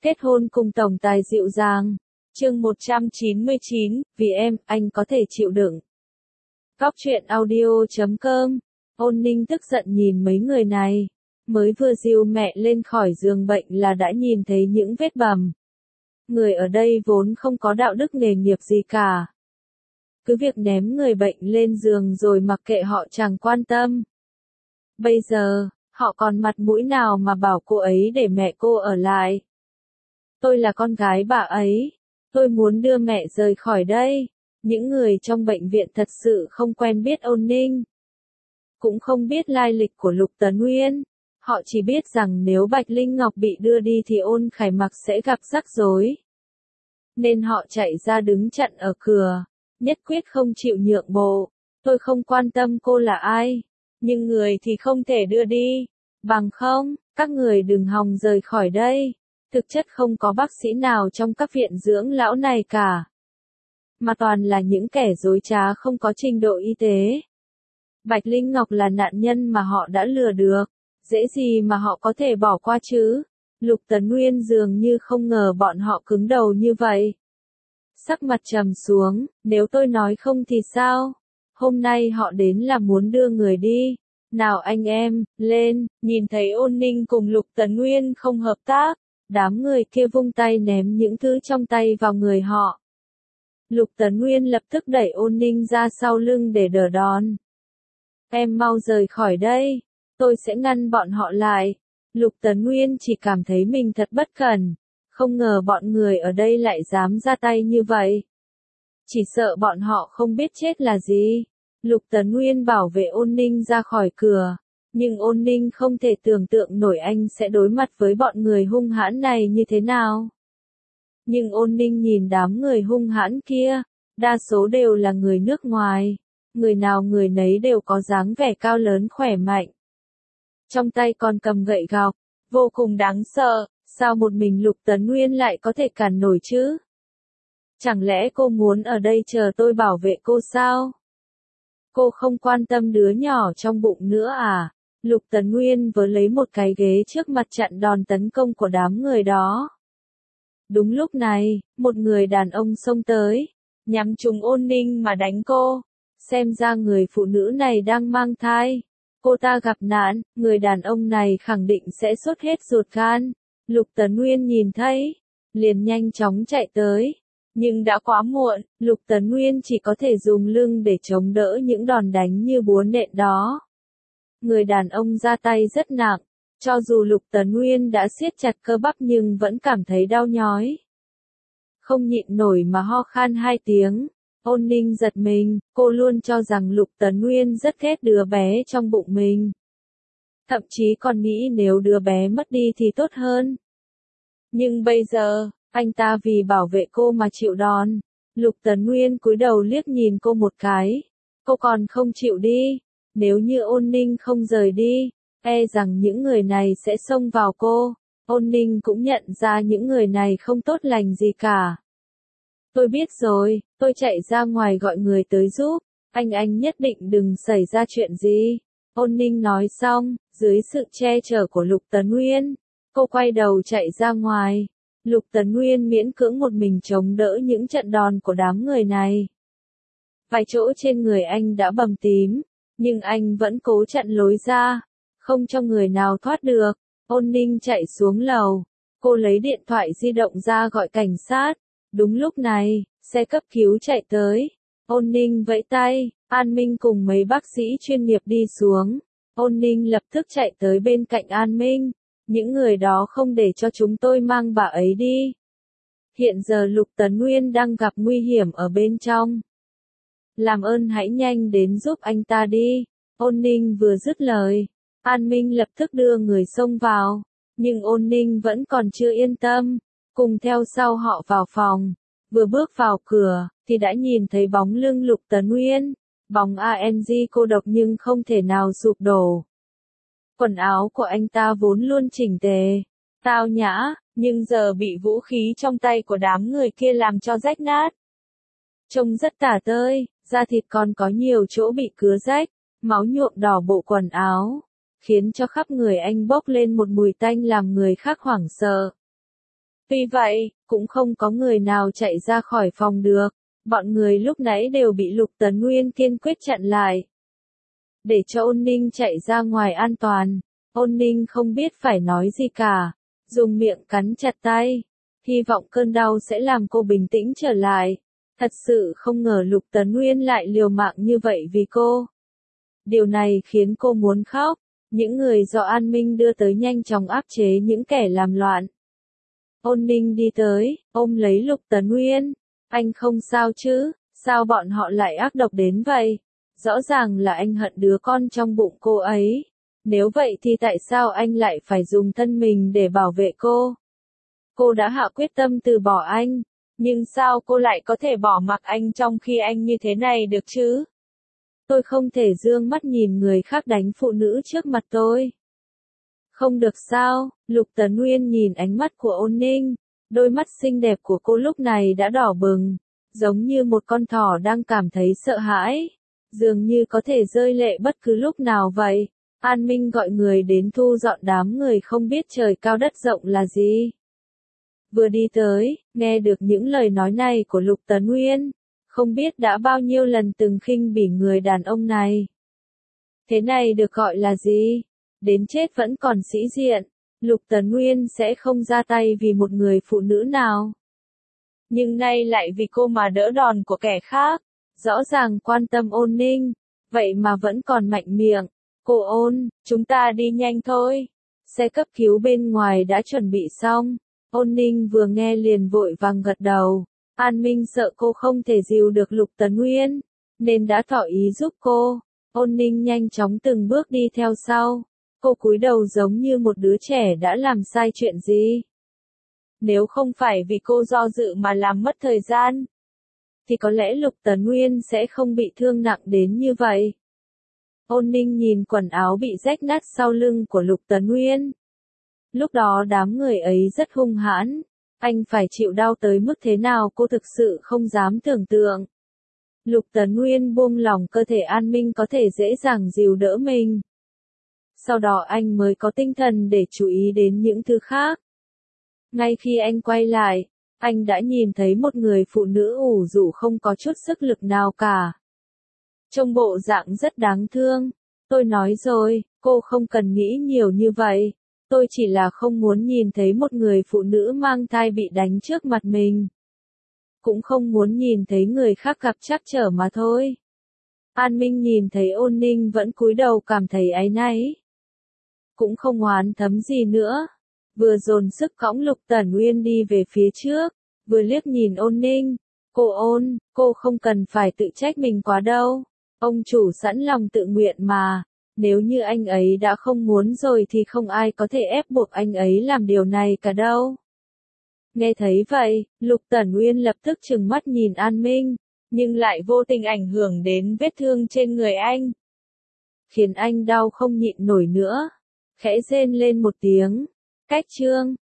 Kết hôn cùng tổng tài dịu dàng. Chương 199, vì em, anh có thể chịu đựng. Góc truyện audio.com. Ôn Ninh tức giận nhìn mấy người này. Mới vừa dìu mẹ lên khỏi giường bệnh là đã nhìn thấy những vết bầm. Người ở đây vốn không có đạo đức nghề nghiệp gì cả. Cứ việc ném người bệnh lên giường rồi mặc kệ họ chẳng quan tâm. Bây giờ, họ còn mặt mũi nào mà bảo cô ấy để mẹ cô ở lại. Tôi là con gái bà ấy. Tôi muốn đưa mẹ rời khỏi đây. Những người trong bệnh viện thật sự không quen biết Ôn Ninh. Cũng không biết lai lịch của Lục Tấn Uyên. Họ chỉ biết rằng nếu Bạch Linh Ngọc bị đưa đi thì Ôn Khải Mặc sẽ gặp rắc rối. Nên họ chạy ra đứng chặn ở cửa. Nhất quyết không chịu nhượng bộ. Tôi không quan tâm cô là ai. Nhưng người thì không thể đưa đi. Bằng không, các người đừng hòng rời khỏi đây. Thực chất không có bác sĩ nào trong các viện dưỡng lão này cả. Mà toàn là những kẻ dối trá không có trình độ y tế. Bạch Linh Ngọc là nạn nhân mà họ đã lừa được. Dễ gì mà họ có thể bỏ qua chứ. Lục Tấn Uyên dường như không ngờ bọn họ cứng đầu như vậy. Sắc mặt trầm xuống, nếu tôi nói không thì sao? Hôm nay họ đến là muốn đưa người đi. Nào anh em, lên, nhìn thấy Ôn Ninh cùng Lục Tấn Uyên không hợp tác. Đám người kia vung tay ném những thứ trong tay vào người họ. Lục Tấn Uyên lập tức đẩy Ôn Ninh ra sau lưng để đỡ đòn. Em mau rời khỏi đây, tôi sẽ ngăn bọn họ lại. Lục Tấn Uyên chỉ cảm thấy mình thật bất cẩn, không ngờ bọn người ở đây lại dám ra tay như vậy. Chỉ sợ bọn họ không biết chết là gì. Lục Tấn Uyên bảo vệ Ôn Ninh ra khỏi cửa. Nhưng Ôn Ninh không thể tưởng tượng nổi anh sẽ đối mặt với bọn người hung hãn này như thế nào. Nhưng Ôn Ninh nhìn đám người hung hãn kia, đa số đều là người nước ngoài. Người nào người nấy đều có dáng vẻ cao lớn khỏe mạnh. Trong tay còn cầm gậy gọc, vô cùng đáng sợ, sao một mình Lục Tấn Uyên lại có thể cản nổi chứ? Chẳng lẽ cô muốn ở đây chờ tôi bảo vệ cô sao? Cô không quan tâm đứa nhỏ trong bụng nữa à? Lục Tấn Uyên vừa lấy một cái ghế trước mặt chặn đòn tấn công của đám người đó. Đúng lúc này, một người đàn ông xông tới, nhắm trúng Ôn Ninh mà đánh cô. Xem ra người phụ nữ này đang mang thai. Cô ta gặp nạn, người đàn ông này khẳng định sẽ sốt hết ruột gan. Lục Tấn Uyên nhìn thấy, liền nhanh chóng chạy tới. Nhưng đã quá muộn, Lục Tấn Uyên chỉ có thể dùng lưng để chống đỡ những đòn đánh như búa nện đó. Người đàn ông ra tay rất nặng, cho dù Lục Tấn Uyên đã siết chặt cơ bắp nhưng vẫn cảm thấy đau nhói. Không nhịn nổi mà ho khan 2 tiếng. Ôn Ninh giật mình, cô luôn cho rằng Lục Tấn Uyên rất ghét đứa bé trong bụng mình. Thậm chí còn nghĩ nếu đứa bé mất đi thì tốt hơn. Nhưng bây giờ, anh ta vì bảo vệ cô mà chịu đòn. Lục Tấn Uyên cúi đầu liếc nhìn cô một cái. Cô còn không chịu đi. Nếu như Ôn Ninh không rời đi, e rằng những người này sẽ xông vào cô. Ôn Ninh cũng nhận ra những người này không tốt lành gì cả. Tôi biết rồi, tôi chạy ra ngoài gọi người tới giúp. Anh nhất định đừng xảy ra chuyện gì. Ôn Ninh nói xong, dưới sự che chở của Lục Tấn Uyên, cô quay đầu chạy ra ngoài. Lục Tấn Uyên miễn cưỡng một mình chống đỡ những trận đòn của đám người này. Vài chỗ trên người anh đã bầm tím, nhưng anh vẫn cố chặn lối ra, không cho người nào thoát được. Ôn Ninh chạy xuống lầu, cô lấy điện thoại di động ra gọi cảnh sát. Đúng lúc này, xe cấp cứu chạy tới. Ôn Ninh vẫy tay, An Minh cùng mấy bác sĩ chuyên nghiệp đi xuống. Ôn Ninh lập tức chạy tới bên cạnh An Minh. Những người đó không để cho chúng tôi mang bà ấy đi. Hiện giờ Lục Tấn Uyên đang gặp nguy hiểm ở bên trong. Làm ơn hãy nhanh đến giúp anh ta đi. Ôn Ninh vừa dứt lời, An Minh lập tức đưa người xông vào. Nhưng Ôn Ninh vẫn còn chưa yên tâm. Cùng theo sau họ vào phòng. Vừa bước vào cửa, thì đã nhìn thấy bóng lưng Lục Tấn Uyên. Bóng ANG cô độc nhưng không thể nào sụp đổ. Quần áo của anh ta vốn luôn chỉnh tề, tao nhã, nhưng giờ bị vũ khí trong tay của đám người kia làm cho rách nát. Trông rất tả tơi, da thịt còn có nhiều chỗ bị cứa rách, máu nhuộm đỏ bộ quần áo, khiến cho khắp người anh bốc lên một mùi tanh làm người khác hoảng sợ. Tuy vậy, cũng không có người nào chạy ra khỏi phòng được. Bọn người lúc nãy đều bị Lục Tấn Nguyên kiên quyết chặn lại. Để cho Ôn Ninh chạy ra ngoài an toàn, Ôn Ninh không biết phải nói gì cả, dùng miệng cắn chặt tay, hy vọng cơn đau sẽ làm cô bình tĩnh trở lại. Thật sự không ngờ Lục Tấn Nguyên lại liều mạng như vậy vì cô. Điều này khiến cô muốn khóc. Những người do An Minh đưa tới nhanh chóng áp chế những kẻ làm loạn. Ôn Ninh đi tới, ôm lấy Lục Tấn Nguyên. Anh không sao chứ, sao bọn họ lại ác độc đến vậy? Rõ ràng là anh hận đứa con trong bụng cô ấy. Nếu vậy thì tại sao anh lại phải dùng thân mình để bảo vệ cô? Cô đã hạ quyết tâm từ bỏ anh, nhưng sao cô lại có thể bỏ mặc anh trong khi anh như thế này được chứ? Tôi không thể dương mắt nhìn người khác đánh phụ nữ trước mặt tôi. Không được sao? Lục Tấn Nguyên nhìn ánh mắt của Ôn Ninh, đôi mắt xinh đẹp của cô lúc này đã đỏ bừng, giống như một con thỏ đang cảm thấy sợ hãi, dường như có thể rơi lệ bất cứ lúc nào vậy. An Minh gọi người đến thu dọn đám người không biết trời cao đất rộng là gì. Vừa đi tới, nghe được những lời nói này của Lục Tấn Nguyên, không biết đã bao nhiêu lần từng khinh bỉ người đàn ông này. Thế này được gọi là gì? Đến chết vẫn còn sĩ diện. Lục Tấn Nguyên sẽ không ra tay vì một người phụ nữ nào. Nhưng nay lại vì cô mà đỡ đòn của kẻ khác. Rõ ràng quan tâm Ôn Ninh, vậy mà vẫn còn mạnh miệng. Cô Ôn, chúng ta đi nhanh thôi. Xe cấp cứu bên ngoài đã chuẩn bị xong. Ôn Ninh vừa nghe liền vội vàng gật đầu. An Minh sợ cô không thể dìu được Lục Tấn Nguyên, nên đã tỏ ý giúp cô. Ôn Ninh nhanh chóng từng bước đi theo sau. Cô cúi đầu giống như một đứa trẻ đã làm sai chuyện gì. Nếu không phải vì cô do dự mà làm mất thời gian, thì có lẽ Lục Tấn Nguyên sẽ không bị thương nặng đến như vậy. Ôn Ninh nhìn quần áo bị rách nát sau lưng của Lục Tấn Nguyên. Lúc đó đám người ấy rất hung hãn. Anh phải chịu đau tới mức thế nào cô thực sự không dám tưởng tượng. Lục Tấn Nguyên buông lỏng cơ thể An Minh có thể dễ dàng dìu đỡ mình. Sau đó anh mới có tinh thần để chú ý đến những thứ khác. Ngay khi anh quay lại, anh đã nhìn thấy một người phụ nữ ủ rũ không có chút sức lực nào cả. Trông bộ dạng rất đáng thương. Tôi nói rồi, cô không cần nghĩ nhiều như vậy. Tôi chỉ là không muốn nhìn thấy một người phụ nữ mang thai bị đánh trước mặt mình. Cũng không muốn nhìn thấy người khác gặp trắc trở mà thôi. An Minh nhìn thấy Ôn Ninh vẫn cúi đầu cảm thấy áy náy. Cũng không oán thấm gì nữa. Vừa dồn sức cõng Lục Tấn Nguyên đi về phía trước, vừa liếc nhìn Ôn Ninh. Cô Ôn, cô không cần phải tự trách mình quá đâu. Ông chủ sẵn lòng tự nguyện mà. Nếu như anh ấy đã không muốn rồi thì không ai có thể ép buộc anh ấy làm điều này cả đâu. Nghe thấy vậy, Lục Tấn Nguyên lập tức trừng mắt nhìn An Minh, nhưng lại vô tình ảnh hưởng đến vết thương trên người anh. Khiến anh đau không nhịn nổi nữa. Khẽ rên lên một tiếng. Cách chương